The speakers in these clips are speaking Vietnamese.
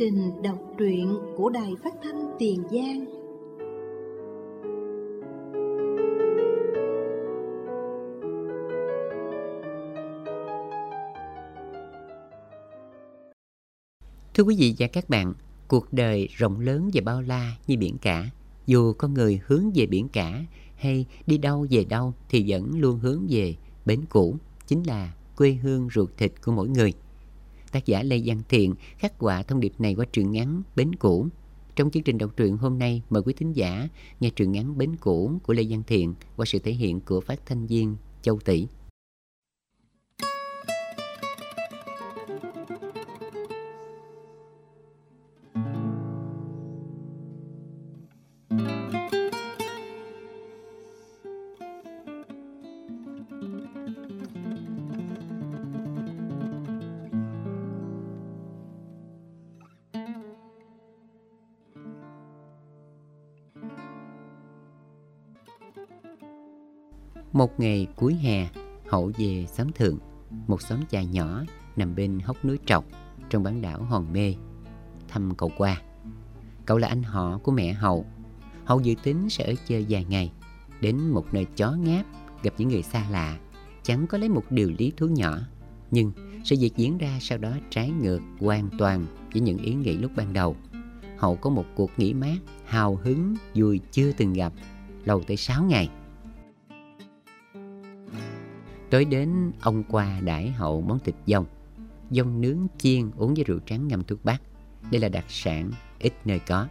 trình đọc truyện của Đài Phát thanh Tiền Giang. Thưa quý vị và các bạn, cuộc đời rộng lớn và bao la như biển cả. Dù con người hướng về biển cả hay đi đâu về đâu thì vẫn luôn hướng về bến cũ, chính là quê hương ruột thịt của mỗi người. Tác giả Lê Văn Thiện khắc họa thông điệp này qua truyện ngắn Bến Cũ. Trong chương trình đọc truyện hôm nay, mời quý thính giả nghe truyện ngắn Bến Cũ của Lê Văn Thiện qua sự thể hiện của phát thanh viên Châu Tỷ. Một ngày cuối hè, Hậu về xóm Thượng, một xóm chài nhỏ nằm bên hốc núi Trọc trong bán đảo Hòn Mê, thăm cậu qua. Cậu là anh họ của mẹ Hậu. Hậu dự tính sẽ ở chơi vài ngày, đến một nơi chó ngáp, gặp những người xa lạ, chẳng có lấy một điều lý thú nhỏ. Nhưng sự việc diễn ra sau đó trái ngược hoàn toàn với những ý nghĩ lúc ban đầu. Hậu có một cuộc nghỉ mát hào hứng vui chưa từng gặp, lâu tới 6 ngày. Tối đến, ông qua đãi Hậu món thịt dông. Dông nướng chiên uống với rượu trắng ngâm thuốc bắc. Đây là đặc sản ít nơi có.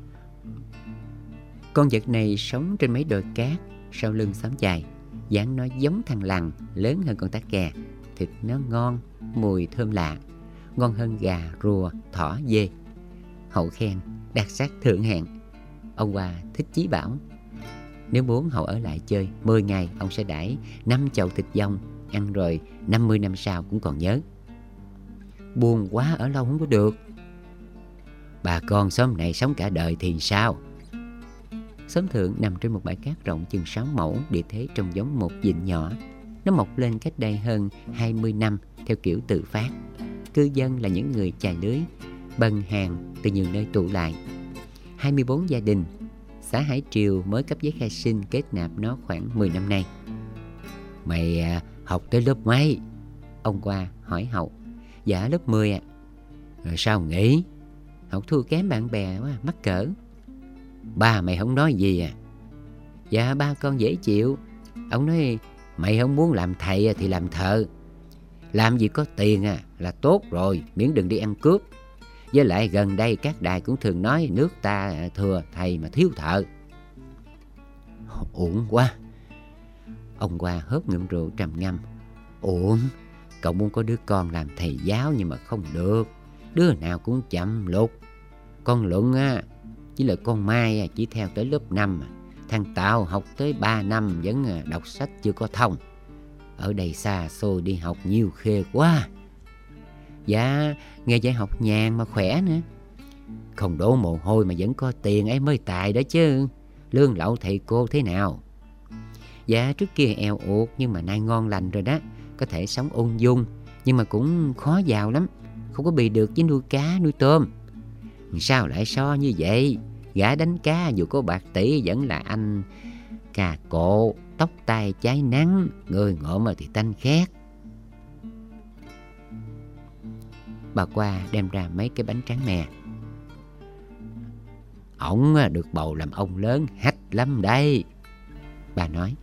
Con vật này sống trên mấy đồi cát sau lưng xóm chài. Dáng nó giống thằn lằn, lớn hơn con tắc kè. Thịt nó ngon, mùi thơm lạ, ngon hơn gà, rùa, thỏ, dê. Hậu khen đặc sắc thượng hạng. Ông qua thích chí bảo nếu muốn Hậu ở lại chơi 10 ngày, ông sẽ đãi 5 chậu thịt dông, ăn rồi 50 năm sau cũng còn nhớ. Buồn quá ở lâu không có được. Bà con xóm này sống cả đời thì sao? Xóm Thượng nằm trên một bãi cát rộng chừng 6 mẫu, địa thế trông giống một vịnh nhỏ. Nó mọc lên cách đây hơn 20 năm theo kiểu tự phát. Cư dân là những người chài lưới, bần hàng từ nhiều nơi tụ lại. 24 gia đình. Xã Hải Triều mới cấp giấy khai sinh kết nạp nó khoảng 10 năm nay. Mày học tới lớp mấy? Ông qua hỏi Hậu. Dạ lớp 10 ạ. Rồi sao nghỉ? Hậu thua kém bạn bè quá, mắc cỡ. Ba mày không nói gì à? Dạ ba con dễ chịu. Ông nói mày không muốn làm thầy thì làm thợ. Làm gì có tiền là tốt rồi, miễn đừng đi ăn cướp. Với lại gần đây các đài cũng thường nói nước ta thừa thầy mà thiếu thợ. Uổng quá. Ông qua hớp ngụm rượu trầm ngâm. Uổng, cậu muốn có đứa con làm thầy giáo nhưng mà không được. Đứa nào cũng chậm lục. Con Luận với lại con Mai chỉ theo tới lớp 5. Thằng Tào học tới 3 năm vẫn đọc sách chưa có thông. Ở đây xa xôi đi học nhiều khê quá. Dạ, nghề dạy học nhàn mà khỏe nữa. Không đổ mồ hôi mà vẫn có tiền ấy mới tài đó chứ. Lương lậu thầy cô thế nào? Dạ, trước kia eo uột nhưng mà nay ngon lành rồi đó. Có thể sống ung dung, nhưng mà cũng khó giàu lắm. Không có bì được với nuôi cá, nuôi tôm. Sao lại so như vậy? Gã đánh cá dù có bạc tỷ vẫn là anh cà cộ, tóc tai cháy nắng, người ngộm mà thì tanh khét. Bà qua đem ra mấy cái bánh tráng mè. Ổng được bầu làm ông lớn hách lắm đây. Bà nói.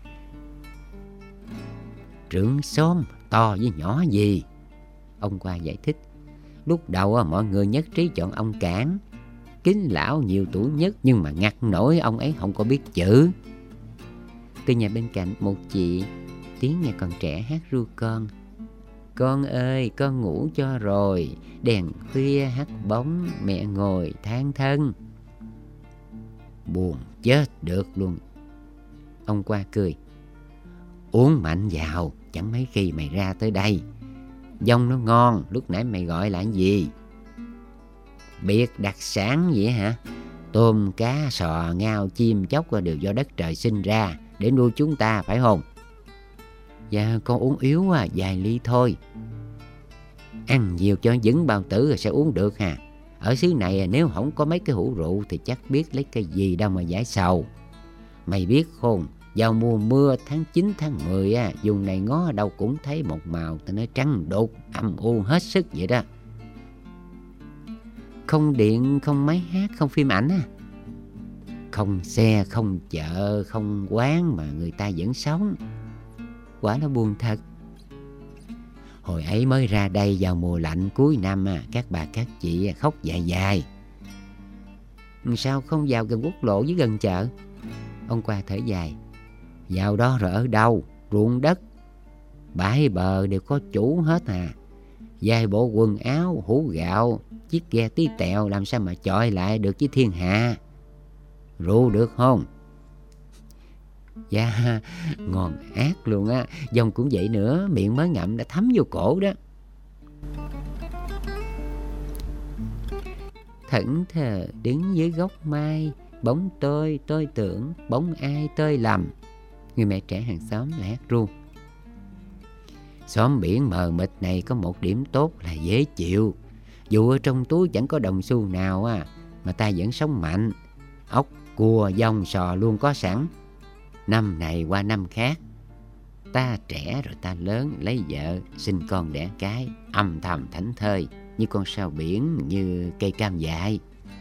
Trưởng xóm to với nhỏ gì? Ông qua giải thích. Lúc đầu mọi người nhất trí chọn ông Cảng. Kính lão nhiều tuổi nhất, nhưng mà ngặt nổi ông ấy không có biết chữ. Từ nhà bên cạnh một chị tiếng nghe còn trẻ hát ru con. Con ơi, con ngủ cho rồi, đèn khuya hắt bóng, mẹ ngồi than thân. Buồn chết được luôn. Ông qua cười. Uống mạnh vào, chẳng mấy khi mày ra tới đây. Dông nó ngon, lúc nãy mày gọi là gì? Biệt đặc sản vậy hả? Tôm, cá, sò, ngao, chim, chóc đều do đất trời sinh ra để nuôi chúng ta, phải không? Dạ con uống yếu vài ly thôi. Ăn nhiều cho vững bao tử rồi sẽ uống được hà. Ở xứ này nếu không có mấy cái hũ rượu thì chắc biết lấy cái gì đâu mà giải sầu. Mày biết khôn, vào mùa mưa tháng 9 tháng 10 vùng này ngó ở đâu cũng thấy một màu, ta nói trắng đục, âm u hết sức vậy đó. Không điện, không máy hát, không phim ảnh không xe, không chợ, không quán mà người ta vẫn sống. Quả là buồn thật. Hồi ấy mới ra đây vào mùa lạnh cuối năm các bà các chị khóc dài dài. Sao không vào gần quốc lộ với gần chợ? Ông Qua thở dài. Vào đó rồi ở đâu? Ruộng đất, bãi bờ đều có chủ hết vài bộ quần áo, hũ gạo, chiếc ghe tí tẹo làm sao mà chọi lại được với thiên hạ. Rượu được không? Dạ, ngon ác luôn Dòng cũng vậy nữa, miệng mới ngậm đã thấm vô cổ đó. Thẫn thờ đứng dưới gốc mai, bóng tôi tưởng, bóng ai tôi lầm. Người mẹ trẻ hàng xóm lại hát ru. Xóm biển mờ mịt này có một điểm tốt là dễ chịu. Dù ở trong túi chẳng có đồng xu nào mà ta vẫn sống mạnh. Ốc, cua, dong, sò luôn có sẵn. Năm này qua năm khác, ta trẻ rồi ta lớn, lấy vợ, sinh con đẻ cái, âm thầm thảnh thơi như con sao biển, như cây cam dại.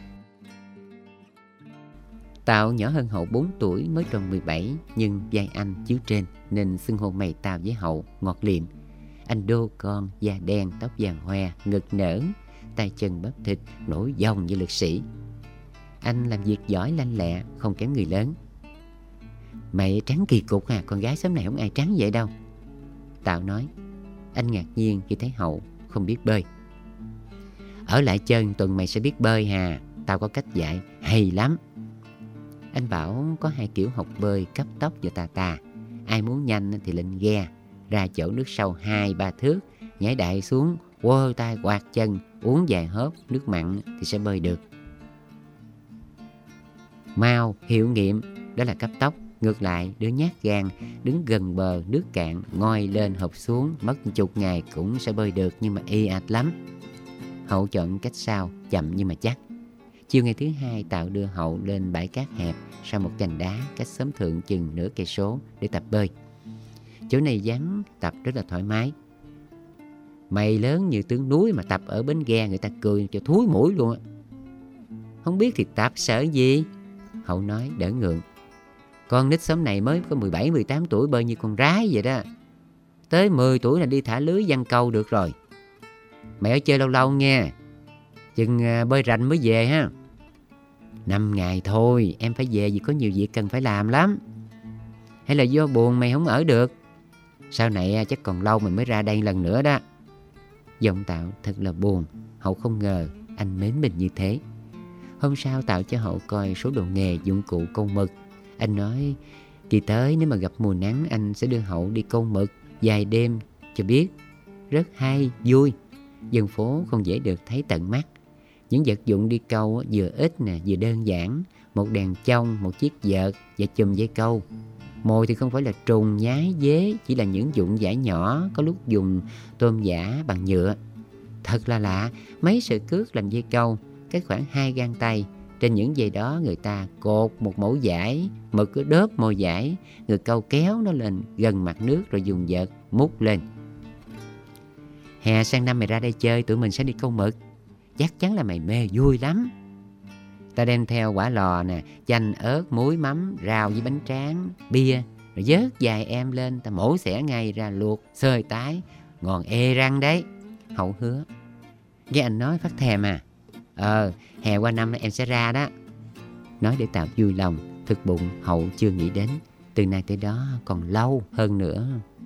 Tào nhỏ hơn Hậu 4 tuổi, mới tròn 17, nhưng vai anh chiếu trên nên xưng hô mày Tào với Hậu ngọt liệm. Anh đô con, da đen, tóc vàng hoe, ngực nở, tay chân bắp thịt, nổi dòng như lực sĩ. Anh làm việc giỏi lanh lẹ, không kém người lớn. Mày trắng kỳ cục con gái xóm này không ai trắng vậy đâu. Tào nói. Anh ngạc nhiên khi thấy Hậu không biết bơi. Ở lại chơi một tuần mày sẽ biết bơi Tao có cách dạy hay lắm. Anh bảo có 2 kiểu học bơi, cấp tốc và tà. Ai muốn nhanh thì lên ghe, ra chỗ nước sâu 2-3 thước, nhảy đại xuống, quơ tay quạt chân, uống vài hớp nước mặn thì sẽ bơi được. Mau hiệu nghiệm, đó là cấp tốc. Ngược lại, đứa nhát gan đứng gần bờ nước cạn, ngoi lên hụp xuống, mất chục ngày cũng sẽ bơi được, nhưng mà ì ạch lắm. Hậu chọn cách sau, chậm nhưng mà chắc. Chiều ngày thứ 2, Tạo đưa Hậu lên bãi cát hẹp sau một cành đá cách xóm thượng chừng nửa cây số để tập bơi. Chỗ này vắng, tập rất là thoải mái. Mày lớn như tướng núi mà tập ở bến ghe người ta cười cho thúi mũi luôn Không biết thì tập sợ gì? Hậu nói đỡ ngượng. Con nít xóm này mới có 17-18 tuổi bơi như con rái vậy đó. Tới 10 tuổi là đi thả lưới giăng câu được rồi. Mày ở chơi lâu lâu nha, chừng bơi rành mới về 5 ngày thôi, em phải về vì có nhiều việc cần phải làm lắm. Hay là do buồn mày không ở được? Sau này chắc còn lâu mình mới ra đây lần nữa đó. Giọng Tạo thật là buồn. Hậu không ngờ anh mến mình như thế. Hôm sau Tạo cho Hậu coi số đồ nghề, dụng cụ câu mực. Anh nói kỳ tới nếu mà gặp mùa nắng, anh sẽ đưa Hậu đi câu mực vài đêm cho biết. Rất hay, vui. Dân phố không dễ được thấy tận mắt. Những vật dụng đi câu vừa ít vừa đơn giản. Một đèn chông, một chiếc vợt và chùm dây câu. Mồi thì không phải là trùng, nhái, dế, chỉ là những dụng vải nhỏ, có lúc dùng tôm giả bằng nhựa. Thật là lạ, mấy sợi cước làm dây câu, cách khoảng 2 gang tay. Trên những dây đó người ta cột một mẩu vải, mực cứ đớp mồi vải, người câu kéo nó lên gần mặt nước rồi dùng vợt múc lên. Hè sang năm mày ra đây chơi, tụi mình sẽ đi câu mực. Chắc chắn là mày mê vui lắm. Ta đem theo quả lò chanh, ớt, muối, mắm, rau với bánh tráng, bia. Rồi vớt vài em lên, ta mổ xẻ ngay ra luộc, xơi tái. Ngon ê răng đấy. Hậu hứa. Nghe anh nói phát thèm hè qua năm em sẽ ra đó. Nói để Tạo vui lòng. Thực bụng Hậu chưa nghĩ đến từ nay tới đó còn lâu hơn nữa.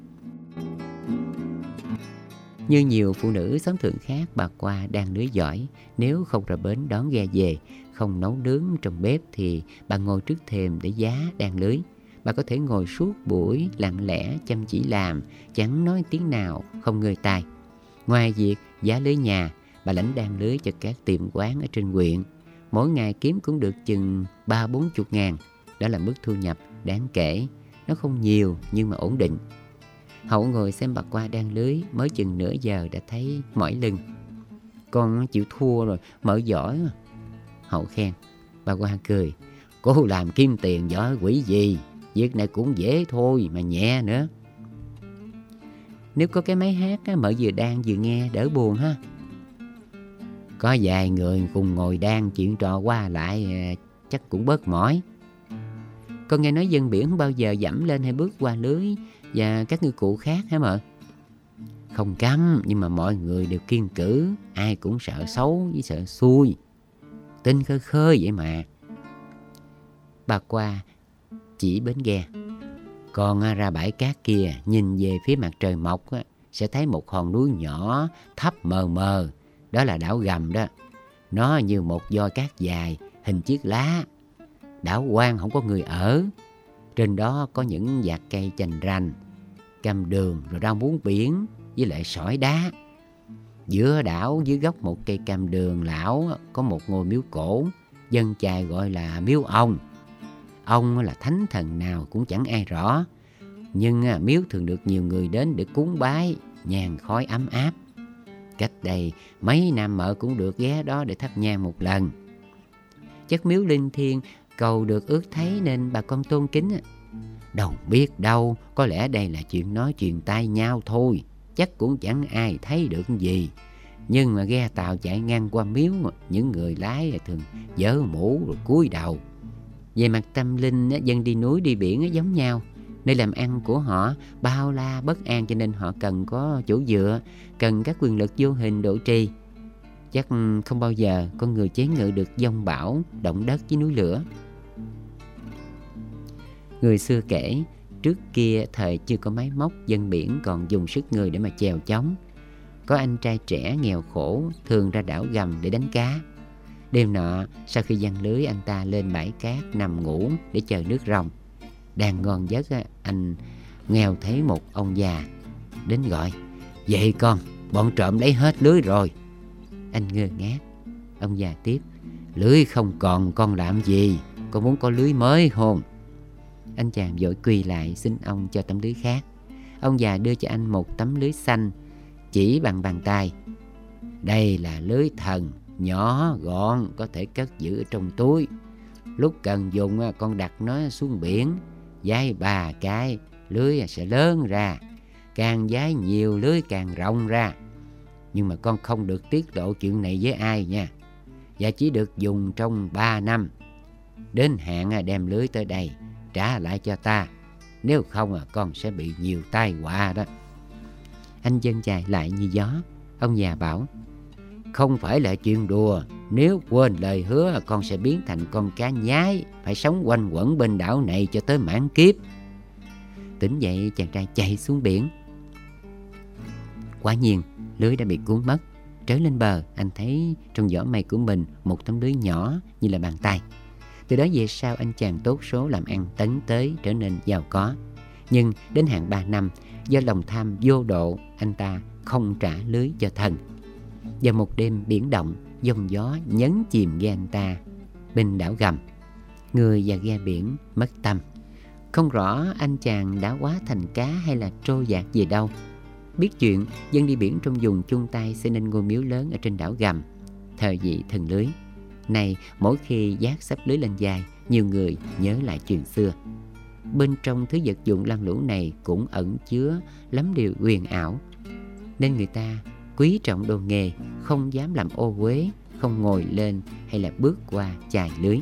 Như nhiều phụ nữ xóm thượng khác, bà Qua đang lưới giỏi. Nếu không ra bến đón ghe về, không nấu nướng trong bếp thì bà ngồi trước thềm để giá đan lưới. Bà có thể ngồi suốt buổi lặng lẽ chăm chỉ làm, chẳng nói tiếng nào, không ngơi tai. Ngoài việc giá lưới nhà, bà lãnh đan lưới cho các tiệm quán ở trên huyện. Mỗi ngày kiếm cũng được chừng 30-40 ngàn. Đó là mức thu nhập đáng kể. Nó không nhiều nhưng mà ổn định. Hậu ngồi xem bà Qua đan lưới mới chừng nửa giờ đã thấy mỏi lưng. con chịu thua rồi, mở giỏi. Hậu khen. Bà Qua cười. Cô làm kiếm tiền giỏi quỷ gì, việc này cũng dễ thôi mà nhẹ nữa. Nếu có cái máy hát mợ vừa đan vừa nghe đỡ buồn ha. Có vài người cùng ngồi đan chuyện trò qua lại chắc cũng bớt mỏi. Con nghe nói dân biển không bao giờ dẫm lên hay bước qua lưới và các ngư cụ khác hả mợ? Không cấm, nhưng mà mọi người đều kiêng cữ, ai cũng sợ xấu với sợ xui. Tin khơi khơi vậy mà. Bà Qua chỉ bến ghe. Còn ra bãi cát kia, nhìn về phía mặt trời mọc sẽ thấy một hòn núi nhỏ thấp mờ mờ. Đó là đảo Gầm đó. Nó như một vòi cát dài, hình chiếc lá. Đảo hoang không có người ở. Trên đó có những vạt cây chành rành, cam đường rồi rau muống biển với lại sỏi đá. Giữa đảo dưới gốc một cây cam đường lão có một ngôi miếu cổ, dân chài gọi là miếu ông. Ông là thánh thần nào cũng chẳng ai rõ, nhưng miếu thường được nhiều người đến để cúng bái, nhang khói ấm áp. Cách đây mấy năm mợ cũng được ghé đó để thắp nhang một lần. Chắc miếu linh thiêng, cầu được ước thấy nên bà con tôn kính. Đâu biết đâu, có lẽ đây là chuyện nói chuyện tai nhau thôi, chắc cũng chẳng ai thấy được gì. Nhưng mà ghe tàu chạy ngang qua miếu, những người lái thường vớ mũ rồi cúi đầu. Về mặt tâm linh, dân đi núi đi biển giống nhau. Nơi làm ăn của họ bao la bất an, cho nên họ cần có chỗ dựa, cần các quyền lực vô hình độ trì. Chắc không bao giờ con người chế ngự được giông bão, động đất với núi lửa. Người xưa kể, trước kia thời chưa có máy móc, dân biển còn dùng sức người để mà chèo chống. Có anh trai trẻ nghèo khổ thường ra đảo Gầm để đánh cá. Đêm nọ, sau khi giăng lưới, anh ta lên bãi cát nằm ngủ để chờ nước rồng. Đang ngon giấc, anh nghèo thấy một ông già đến gọi. Vậy con, bọn trộm lấy hết lưới rồi. Anh ngơ ngác. Ông già tiếp. Lưới không còn, con làm gì? Con muốn có lưới mới không? Anh chàng vội quỳ lại xin ông cho tấm lưới khác. Ông già đưa cho anh một tấm lưới xanh, chỉ bằng bàn tay. Đây là lưới thần, nhỏ gọn, có thể cất giữ ở trong túi. Lúc cần dùng con đặt nó xuống biển, vái 3 cái, lưới sẽ lớn ra. Càng vái nhiều lưới càng rộng ra. Nhưng mà con không được tiết lộ chuyện này với ai nha. Và chỉ được dùng trong 3 năm. Đến hạn đem lưới tới đây, trả lại cho ta. Nếu không con sẽ bị nhiều tai họa đó. Anh dân chài lại như gió. Ông già bảo. Không phải là chuyện đùa. Nếu quên lời hứa, con sẽ biến thành con cá nhái, phải sống quanh quẩn bên đảo này cho tới mãn kiếp. Tỉnh dậy, chàng trai chạy xuống biển. Quả nhiên lưới đã bị cuốn mất. Trở lên bờ, anh thấy trong giỏ mây của mình một tấm lưới nhỏ như là bàn tay. Từ đó về sau, anh chàng tốt số làm ăn tấn tới, trở nên giàu có. Nhưng đến hạn 3 năm, do lòng tham vô độ, anh ta không trả lưới cho thần. Vào một đêm biển động, giông gió nhấn chìm ghe anh ta bên đảo Gầm. Người và ghe biển mất tâm. Không rõ anh chàng đã hóa thành cá hay là trôi dạt về đâu. Biết chuyện, dân đi biển trong vùng chung tay xây nên ngôi miếu lớn ở trên đảo Gầm, thờ vị thần lưới. Này, mỗi khi vác sắp lưới lên vai, nhiều người nhớ lại chuyện xưa. Bên trong thứ vật dụng lam lũ này cũng ẩn chứa lắm điều huyền ảo, nên người ta quý trọng đồ nghề, không dám làm ô uế, không ngồi lên hay là bước qua chài lưới.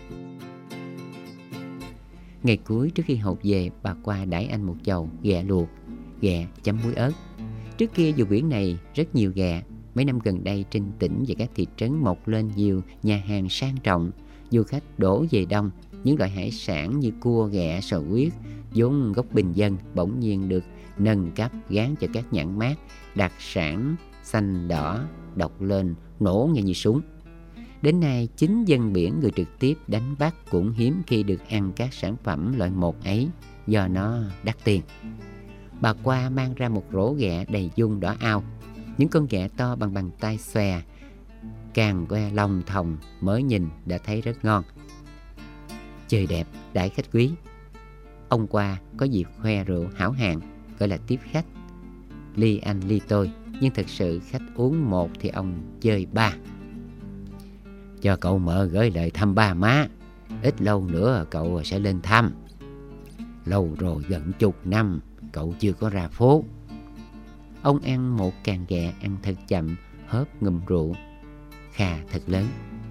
Ngày cuối trước khi hộp về, bà Qua đãi anh một chầu ghẹ luộc, ghẹ chấm muối ớt. Trước kia vùng biển này rất nhiều ghẹ. Mấy năm gần đây trên tỉnh và các thị trấn mọc lên nhiều nhà hàng sang trọng. Du khách đổ về đông. Những loại hải sản như cua, ghẹ, sò huyết vốn gốc bình dân bỗng nhiên được nâng cấp, gán cho các nhãn mác đặc sản xanh đỏ, đọc lên nổ nghe như súng. Đến nay, chính dân biển, người trực tiếp đánh bắt, cũng hiếm khi được ăn các sản phẩm loại một ấy do nó đắt tiền. Bà Qua mang ra một rổ ghẹ đầy dung đỏ ao. Những con ghẹ to bằng bàn tay xòe, càng que lòng thòng, mới nhìn đã thấy rất ngon. Trời đẹp, đãi khách quý. Ông Qua có dịp khoe rượu hảo hạng, gọi là tiếp khách. Ly anh ly tôi, nhưng thật sự khách uống một thì ông chơi ba. Cho cậu Mợ gửi lời thăm ba má. Ít lâu nữa cậu sẽ lên thăm. Lâu rồi gần chục năm cậu chưa có ra phố. Ông ăn một càng ghẹ, ăn thật chậm, hớp ngụm rượu. Khà thật lớn.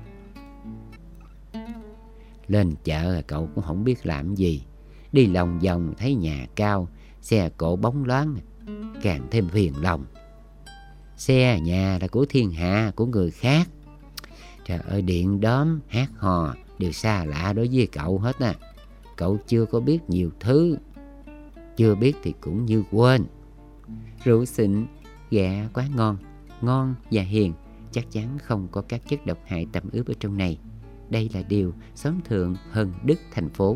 Lên chợ cậu cũng không biết làm gì. Đi lòng vòng thấy nhà cao, xe cộ bóng loáng, càng thêm phiền lòng. Xe nhà là của thiên hạ, của người khác. Trời ơi, điện đóm, hát hò đều xa lạ đối với cậu hết à. Cậu chưa có biết nhiều thứ. Chưa biết thì cũng như quên. Rượu xịn, ghẹ quá ngon, ngon và hiền, chắc chắn không có các chất độc hại tẩm ướp ở trong này. Đây là điều xóm thượng hơn đức thành phố.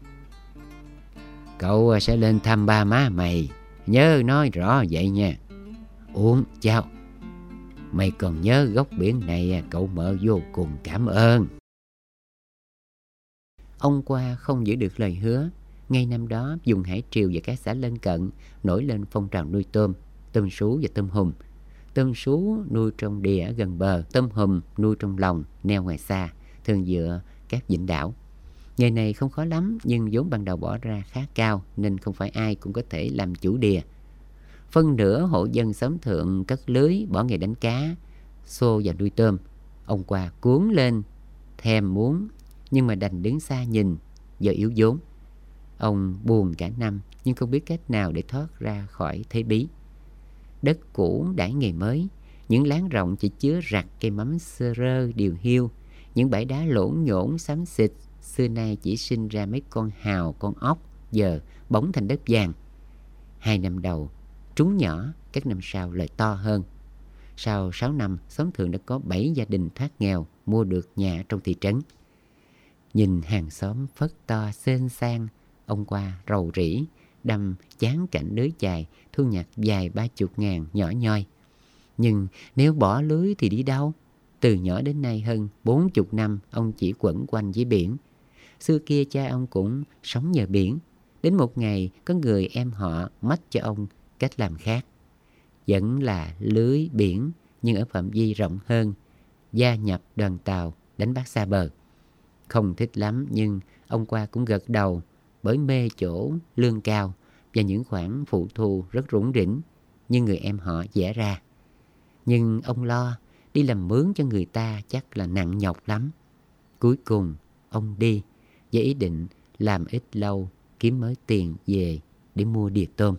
Cậu sẽ lên thăm ba má mày, nhớ nói rõ vậy nha. Uống chào. Mày còn nhớ góc biển này cậu Mợ vô cùng cảm ơn. Ông Qua không giữ được lời hứa. Ngay năm đó, vùng Hải Triều và các xã lân cận nổi lên phong trào nuôi tôm, tôm sú và tôm hùm. Tôm sú nuôi trong đìa gần bờ, tôm hùm nuôi trong lồng, neo ngoài xa, thường dựa các vịnh đảo. Nghề này không khó lắm, nhưng vốn ban đầu bỏ ra khá cao nên không phải ai cũng có thể làm chủ đìa. Phân nửa hộ dân xóm thượng cất lưới, bỏ nghề đánh cá, xô và nuôi tôm. Ông Qua cuốn lên, thèm muốn, nhưng mà đành đứng xa nhìn do yếu vốn. Ông buồn cả năm nhưng không biết cách nào để thoát ra khỏi thế bí. Đất cũ đãi nghề mới, những láng rộng chỉ chứa rặt cây mắm sơ rơ điều hiu, những bãi đá lổn nhổn xám xịt xưa nay chỉ sinh ra mấy con hào, con ốc, giờ bóng thành đất vàng. 2 năm đầu trúng nhỏ, các năm sau lại to hơn. Sau 6 năm, xóm thượng đã có 7 gia đình thoát nghèo, mua được nhà trong thị trấn. Nhìn hàng xóm phất to xên sang, ông Qua rầu rĩ, đâm chán cảnh lưới chài, thu nhập vài 30 ngàn nhỏ nhoi. Nhưng nếu bỏ lưới thì đi đâu? Từ nhỏ đến nay hơn 40 năm, ông chỉ quẩn quanh với biển. Xưa kia cha ông cũng sống nhờ biển. Đến một ngày, có người em họ mách cho ông cách làm khác. Vẫn là lưới biển, nhưng ở phạm vi rộng hơn, gia nhập đoàn tàu đánh bắt xa bờ. Không thích lắm, nhưng ông Qua cũng gật đầu, bởi mê chỗ lương cao và những khoản phụ thu rất rủng rỉnh như người em họ vẽ ra. Nhưng ông lo đi làm mướn cho người ta chắc là nặng nhọc lắm. Cuối cùng ông đi với ý định làm ít lâu, kiếm mới tiền về để mua đìa tôm.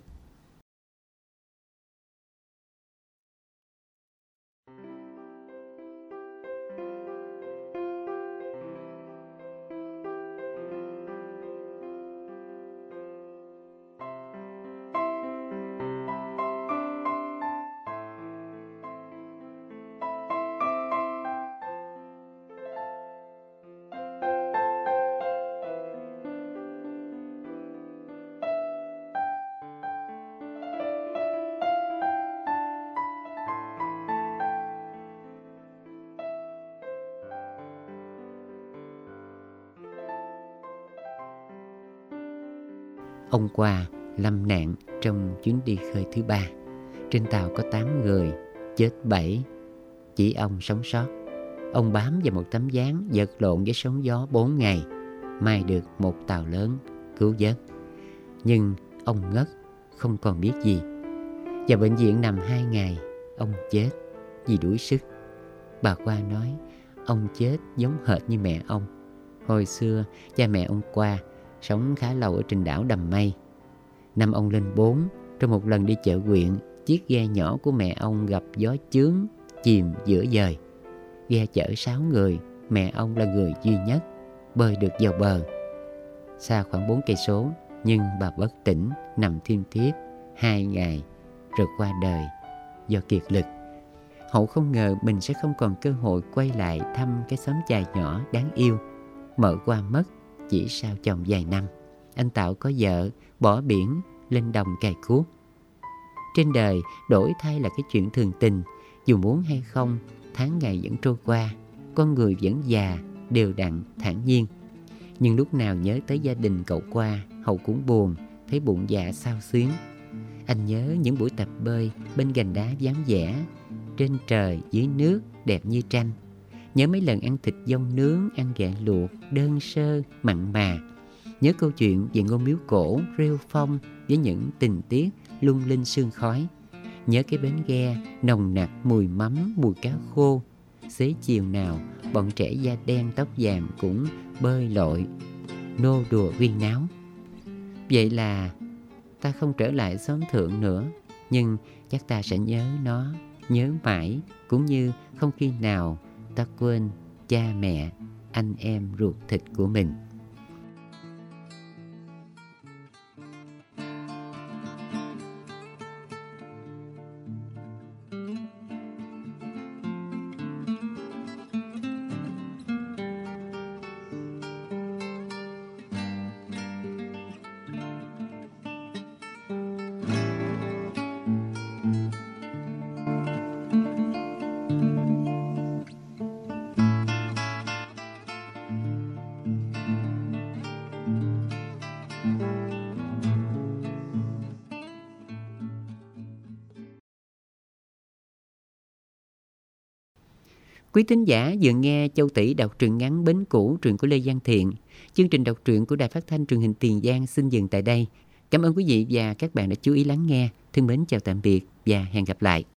Ông Qua lâm nạn trong chuyến đi khơi thứ 3. Trên tàu có 8 người, chết 7, chỉ ông sống sót. Ông bám vào một tấm ván, vật lộn với sóng gió 4 ngày, mai được một tàu lớn cứu vớt. Nhưng ông ngất, không còn biết gì. Vào bệnh viện nằm 2 ngày, ông chết vì đuối sức. Bà Qua nói ông chết giống hệt như mẹ ông. Hồi xưa cha mẹ ông Qua sống khá lâu ở trên đảo Đầm Mây. Năm ông lên 4, trong một lần đi chợ huyện, chiếc ghe nhỏ của mẹ ông gặp gió chướng, chìm giữa dời. Ghe chở 6 người, mẹ ông là người duy nhất bơi được vào bờ. Xa khoảng 4 cây số, nhưng bà bất tỉnh, nằm thiêm thiếp 2 ngày rồi qua đời do kiệt lực. Hậu không ngờ mình sẽ không còn cơ hội quay lại thăm cái xóm chài nhỏ đáng yêu. Mợ Qua mất chỉ sau chồng vài năm. Anh Tạo có vợ, bỏ biển, lên đồng cày cuốc. Trên đời, đổi thay là cái chuyện thường tình. Dù muốn hay không, tháng ngày vẫn trôi qua. Con người vẫn già, đều đặn, thản nhiên. Nhưng lúc nào nhớ tới gia đình cậu Qua, Hậu cũng buồn, thấy bụng dạ xao xuyến. Anh nhớ những buổi tập bơi bên gành đá vắng vẻ, trên trời dưới nước đẹp như tranh. Nhớ mấy lần ăn thịt dông nướng, ăn ghẹ luộc, đơn sơ, mặn mà. Nhớ câu chuyện về ngôi miếu cổ, rêu phong với những tình tiết lung linh sương khói. Nhớ cái bến ghe nồng nặc mùi mắm, mùi cá khô. Xế chiều nào, bọn trẻ da đen tóc vàng cũng bơi lội, nô đùa huyên náo. Vậy là ta không trở lại xóm thượng nữa, nhưng chắc ta sẽ nhớ nó, nhớ mãi, cũng như không khi nào ta quên cha mẹ, anh em ruột thịt của mình. Quý thính giả vừa nghe Châu Tỷ đọc truyện ngắn Bến Cũ, truyện của Lê Văn Thiện. Chương trình đọc truyện của Đài Phát thanh Truyền hình Tiền Giang xin dừng tại đây. Cảm ơn quý vị và các bạn đã chú ý lắng nghe. Thân mến chào tạm biệt và hẹn gặp lại.